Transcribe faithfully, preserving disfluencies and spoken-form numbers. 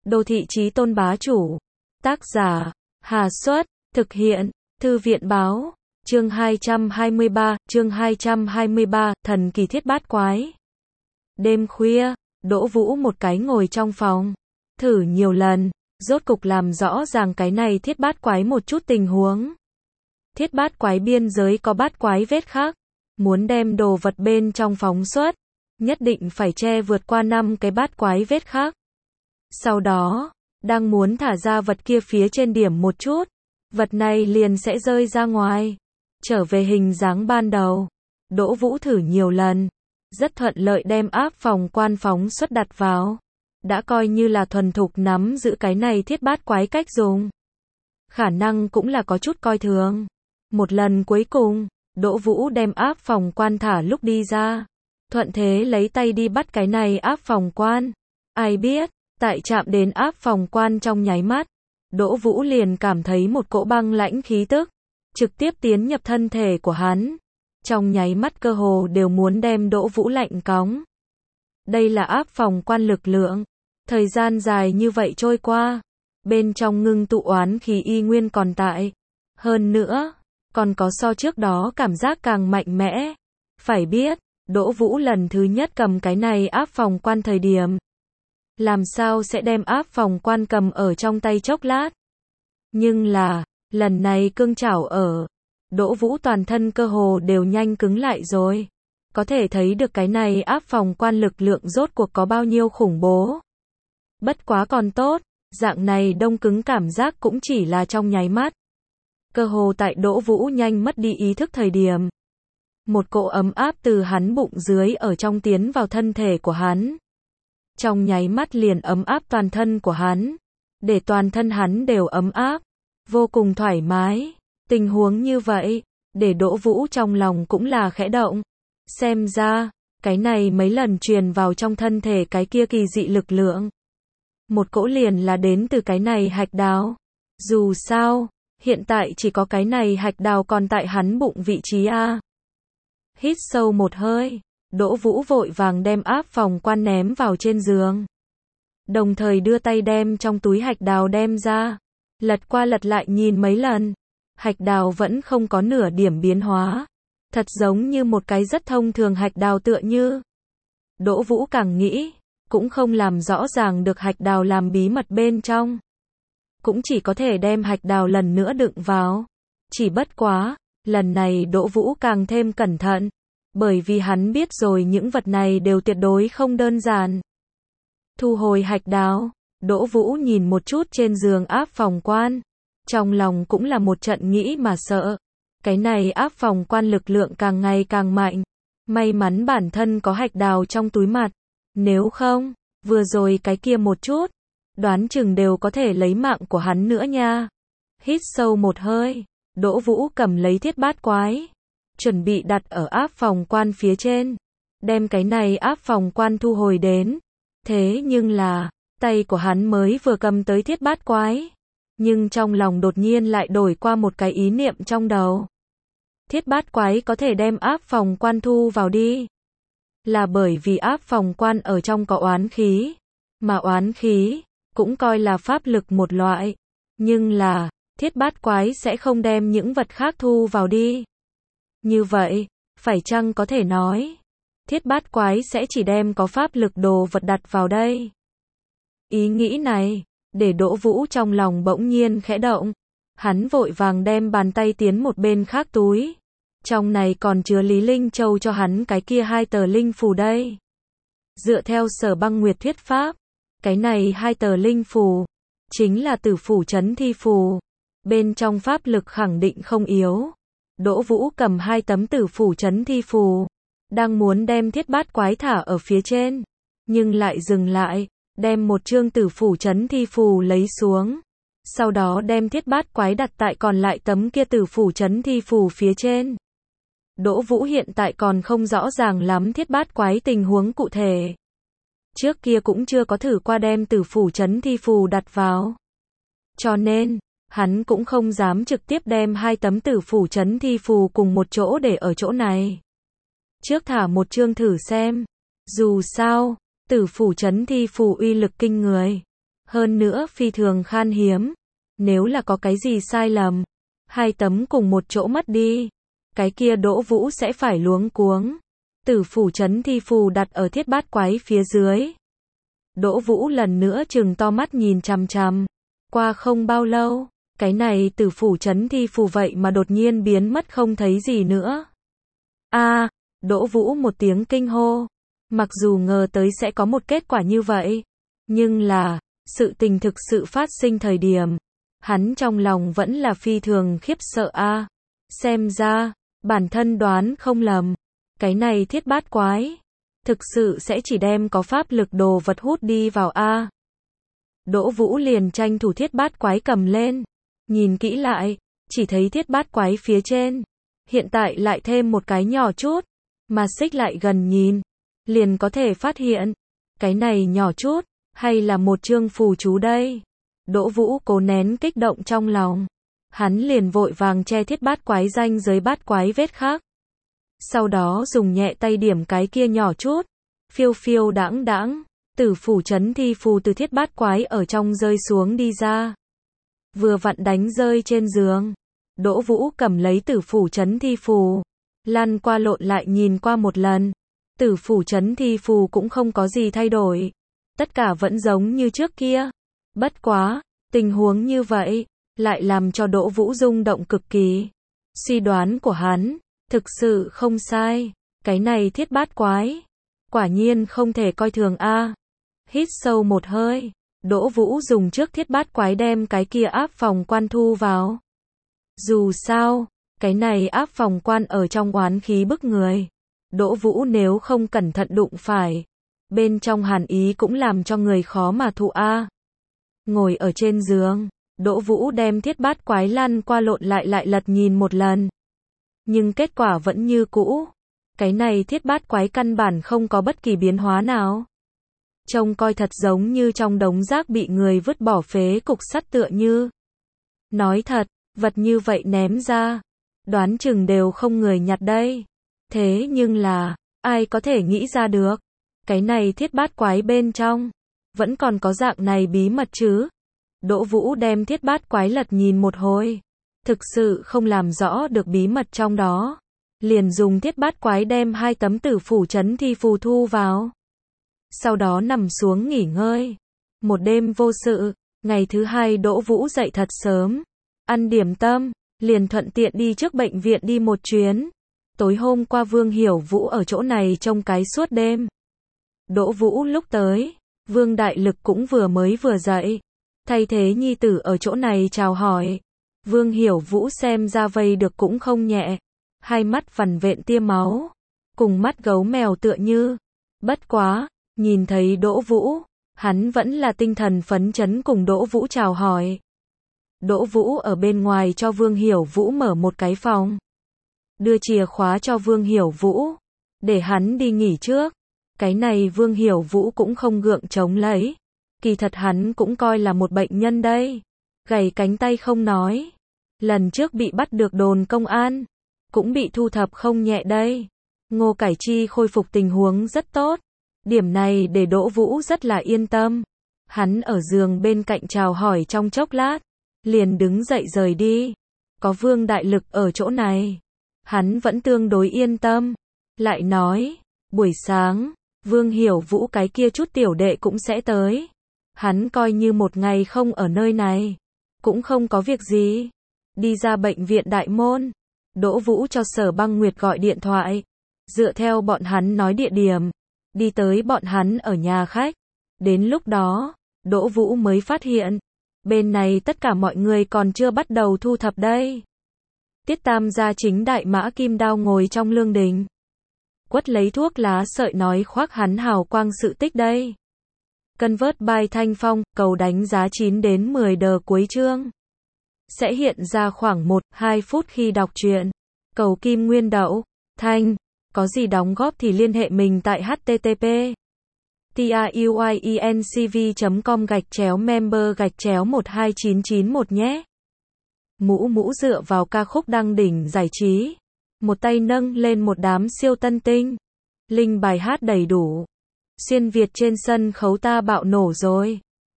Đô thị chí tôn bá chủ. Tác giả, Hà Xuất, thực hiện, Thư viện báo, chương hai trăm hai mươi ba, chương hai trăm hai mươi ba, thần kỳ thiết bát quái. Đêm khuya, Đỗ Vũ một cái ngồi trong phòng, thử nhiều lần, rốt cục làm rõ ràng cái này thiết bát quái một chút tình huống. Thiết bát quái biên giới có bát quái vết khắc, muốn đem đồ vật bên trong phóng xuất, nhất định phải che vượt qua năm cái bát quái vết khắc. Sau đó, đang muốn thả ra vật kia phía trên điểm một chút, vật này liền sẽ rơi ra ngoài, trở về hình dáng ban đầu. Đỗ Vũ thử nhiều lần, rất thuận lợi đem áp phòng quan phóng xuất đặt vào, đã coi như là thuần thục nắm giữ cái này thiết bát quái cách dùng. Khả năng cũng là có chút coi thường. Một lần cuối cùng, Đỗ Vũ đem áp phòng quan thả lúc đi ra, thuận thế lấy tay đi bắt cái này áp phòng quan. Ai biết, tại chạm đến áp phòng quan trong nháy mắt, Đỗ Vũ liền cảm thấy một cỗ băng lãnh khí tức, trực tiếp tiến nhập thân thể của hắn. Trong nháy mắt cơ hồ đều muốn đem Đỗ Vũ lạnh cóng. Đây là áp phòng quan lực lượng. Thời gian dài như vậy trôi qua, bên trong ngưng tụ oán khí y nguyên còn tại. Hơn nữa, còn có so trước đó cảm giác càng mạnh mẽ. Phải biết, Đỗ Vũ lần thứ nhất cầm cái này áp phòng quan thời điểm, làm sao sẽ đem áp phòng quan cầm ở trong tay chốc lát. Nhưng là, lần này cương chảo ở, Đỗ Vũ toàn thân cơ hồ đều nhanh cứng lại rồi. Có thể thấy được cái này áp phòng quan lực lượng rốt cuộc có bao nhiêu khủng bố. Bất quá còn tốt, dạng này đông cứng cảm giác cũng chỉ là trong nháy mắt. Cơ hồ tại Đỗ Vũ nhanh mất đi ý thức thời điểm, một cỗ ấm áp từ hắn bụng dưới ở trong tiến vào thân thể của hắn. Trong nháy mắt liền ấm áp toàn thân của hắn, để toàn thân hắn đều ấm áp, vô cùng thoải mái. Tình huống như vậy, để Đỗ Vũ trong lòng cũng là khẽ động. Xem ra, cái này mấy lần truyền vào trong thân thể cái kia kỳ dị lực lượng, một cỗ liền là đến từ cái này hạch đào. Dù sao, hiện tại chỉ có cái này hạch đào còn tại hắn bụng vị trí a. Hít sâu một hơi, Đỗ Vũ vội vàng đem áp phòng quan ném vào trên giường. Đồng thời đưa tay đem trong túi hạch đào đem ra, lật qua lật lại nhìn mấy lần. Hạch đào vẫn không có nửa điểm biến hóa, thật giống như một cái rất thông thường hạch đào tựa như. Đỗ Vũ càng nghĩ, cũng không làm rõ ràng được hạch đào làm bí mật bên trong. Cũng chỉ có thể đem hạch đào lần nữa đựng vào. Chỉ bất quá, lần này Đỗ Vũ càng thêm cẩn thận, bởi vì hắn biết rồi những vật này đều tuyệt đối không đơn giản. Thu hồi hạch đào, Đỗ Vũ nhìn một chút trên giường áp phòng quan, trong lòng cũng là một trận nghĩ mà sợ. Cái này áp phòng quan lực lượng càng ngày càng mạnh, may mắn bản thân có hạch đào trong túi mặt, nếu không, vừa rồi cái kia một chút, đoán chừng đều có thể lấy mạng của hắn nữa nha. Hít sâu một hơi, Đỗ Vũ cầm lấy thiết bát quái, chuẩn bị đặt ở áp phòng quan phía trên, đem cái này áp phòng quan thu hồi đến. Thế nhưng là, tay của hắn mới vừa cầm tới thiết bát quái, nhưng trong lòng đột nhiên lại đổi qua một cái ý niệm trong đầu. Thiết bát quái có thể đem áp phòng quan thu vào đi, là bởi vì áp phòng quan ở trong có oán khí, mà oán khí cũng coi là pháp lực một loại, nhưng là thiết bát quái sẽ không đem những vật khác thu vào đi. Như vậy, phải chăng có thể nói, thiết bát quái sẽ chỉ đem có pháp lực đồ vật đặt vào đây? Ý nghĩ này, để Đỗ Vũ trong lòng bỗng nhiên khẽ động, hắn vội vàng đem bàn tay tiến một bên khác túi. Trong này còn chứa Lý Linh Châu cho hắn cái kia hai tờ linh phù đây. Dựa theo Sở Băng Nguyệt thuyết pháp, cái này hai tờ linh phù chính là tử phủ chấn thi phù, bên trong pháp lực khẳng định không yếu. Đỗ Vũ cầm hai tấm tử phủ chấn thi phù, đang muốn đem thiết bát quái thả ở phía trên, nhưng lại dừng lại, đem một chương tử phủ chấn thi phù lấy xuống, sau đó đem thiết bát quái đặt tại còn lại tấm kia tử phủ chấn thi phù phía trên. Đỗ Vũ hiện tại còn không rõ ràng lắm thiết bát quái tình huống cụ thể. Trước kia cũng chưa có thử qua đem tử phủ chấn thi phù đặt vào. Cho nên, hắn cũng không dám trực tiếp đem hai tấm tử phủ chấn thi phù cùng một chỗ để ở chỗ này. Trước thả một chương thử xem. Dù sao, tử phủ chấn thi phù uy lực kinh người. Hơn nữa phi thường khan hiếm. Nếu là có cái gì sai lầm, hai tấm cùng một chỗ mất đi, cái kia Đỗ Vũ sẽ phải luống cuống. Tử phủ chấn thi phù đặt ở thiết bát quái phía dưới. Đỗ Vũ lần nữa trừng to mắt nhìn chằm chằm. Qua không bao lâu, cái này tử phủ chấn thi phù vậy mà đột nhiên biến mất không thấy gì nữa. A, à, Đỗ Vũ một tiếng kinh hô. Mặc dù ngờ tới sẽ có một kết quả như vậy, nhưng là, sự tình thực sự phát sinh thời điểm, hắn trong lòng vẫn là phi thường khiếp sợ a. À, xem ra, bản thân đoán không lầm, cái này thiết bát quái, thực sự sẽ chỉ đem có pháp lực đồ vật hút đi vào a. À. Đỗ Vũ liền tranh thủ thiết bát quái cầm lên, nhìn kỹ lại, chỉ thấy thiết bát quái phía trên, hiện tại lại thêm một cái nhỏ chút, mà xích lại gần nhìn, liền có thể phát hiện, cái này nhỏ chút, hay là một chương phù chú đây. Đỗ Vũ cố nén kích động trong lòng, hắn liền vội vàng che thiết bát quái ranh giới bát quái vết khác. Sau đó dùng nhẹ tay điểm cái kia nhỏ chút, phiêu phiêu đãng đãng, tử phủ chấn thi phù từ thiết bát quái ở trong rơi xuống đi ra. Vừa vặn đánh rơi trên giường, Đỗ Vũ cầm lấy tử phủ chấn thi phù, lăn qua lộn lại nhìn qua một lần. Tử phủ chấn thi phù cũng không có gì thay đổi, tất cả vẫn giống như trước kia. Bất quá, tình huống như vậy, lại làm cho Đỗ Vũ rung động cực kỳ. Suy đoán của hắn, thực sự không sai, cái này thiết bát quái, quả nhiên không thể coi thường a. À. Hít sâu một hơi, Đỗ Vũ dùng trước thiết bát quái đem cái kia áp phòng quan thu vào. Dù sao, cái này áp phòng quan ở trong oán khí bức người. Đỗ Vũ nếu không cẩn thận đụng phải, bên trong hàn ý cũng làm cho người khó mà thụ a. À. Ngồi ở trên giường, Đỗ Vũ đem thiết bát quái lăn qua lộn lại lại lật nhìn một lần. Nhưng kết quả vẫn như cũ. Cái này thiết bát quái căn bản không có bất kỳ biến hóa nào. Trông coi thật giống như trong đống rác bị người vứt bỏ phế cục sắt tựa như. Nói thật, vật như vậy ném ra, đoán chừng đều không người nhặt đây. Thế nhưng là, ai có thể nghĩ ra được, cái này thiết bát quái bên trong, vẫn còn có dạng này bí mật chứ. Đỗ Vũ đem thiết bát quái lật nhìn một hồi, thực sự không làm rõ được bí mật trong đó. Liền dùng thiết bát quái đem hai tấm tử phủ chấn thi phù thu vào. Sau đó nằm xuống nghỉ ngơi. Một đêm vô sự, ngày thứ hai Đỗ Vũ dậy thật sớm, ăn điểm tâm, liền thuận tiện đi trước bệnh viện đi một chuyến. Tối hôm qua Vương Hiểu Vũ ở chỗ này trông cái suốt đêm. Đỗ Vũ lúc tới, Vương Đại Lực cũng vừa mới vừa dậy, thay thế nhi tử ở chỗ này chào hỏi. Vương Hiểu Vũ xem ra vây được cũng không nhẹ, hai mắt vằn vện tia máu, cùng mắt gấu mèo tựa như. Bất quá, nhìn thấy Đỗ Vũ, hắn vẫn là tinh thần phấn chấn cùng Đỗ Vũ chào hỏi. Đỗ Vũ ở bên ngoài cho Vương Hiểu Vũ mở một cái phòng, đưa chìa khóa cho Vương Hiểu Vũ, để hắn đi nghỉ trước. Cái này Vương Hiểu Vũ cũng không gượng chống lấy, kỳ thật hắn cũng coi là một bệnh nhân đây, gầy cánh tay không nói, lần trước bị bắt được đồn công an, cũng bị thu thập không nhẹ đây. Ngô Cải Chi khôi phục tình huống rất tốt, điểm này để Đỗ Vũ rất là yên tâm. Hắn ở giường bên cạnh chào hỏi trong chốc lát, liền đứng dậy rời đi. Có Vương Đại Lực ở chỗ này, hắn vẫn tương đối yên tâm. Lại nói, buổi sáng, Vương Hiểu Vũ cái kia chút tiểu đệ cũng sẽ tới. Hắn coi như một ngày không ở nơi này, cũng không có việc gì. Đi ra bệnh viện Đại Môn, Đỗ Vũ cho Sở Băng Nguyệt gọi điện thoại, dựa theo bọn hắn nói địa điểm, đi tới bọn hắn ở nhà khách. Đến lúc đó, Đỗ Vũ mới phát hiện, bên này tất cả mọi người còn chưa bắt đầu thu thập đây. Tiết Tam gia chính đại mã kim đao ngồi trong lương đình, quất lấy thuốc lá sợi nói khoác hắn hào quang sự tích đây. Cân vớt bài Thanh Phong, cầu đánh giá chín đến mười đờ cuối chương. Sẽ hiện ra khoảng một đến hai phút khi đọc truyện. Cầu Kim Nguyên Đậu, Thanh, có gì đóng góp thì liên hệ mình tại h t t p truyencv chấm com gạch chéo member gạch chéo một hai chín chín một nhé. Mũ mũ dựa vào ca khúc đăng đỉnh giải trí, một tay nâng lên một đám siêu tân tinh. Linh bài hát đầy đủ. Xuyên Việt trên sân khấu ta bạo nổ rồi.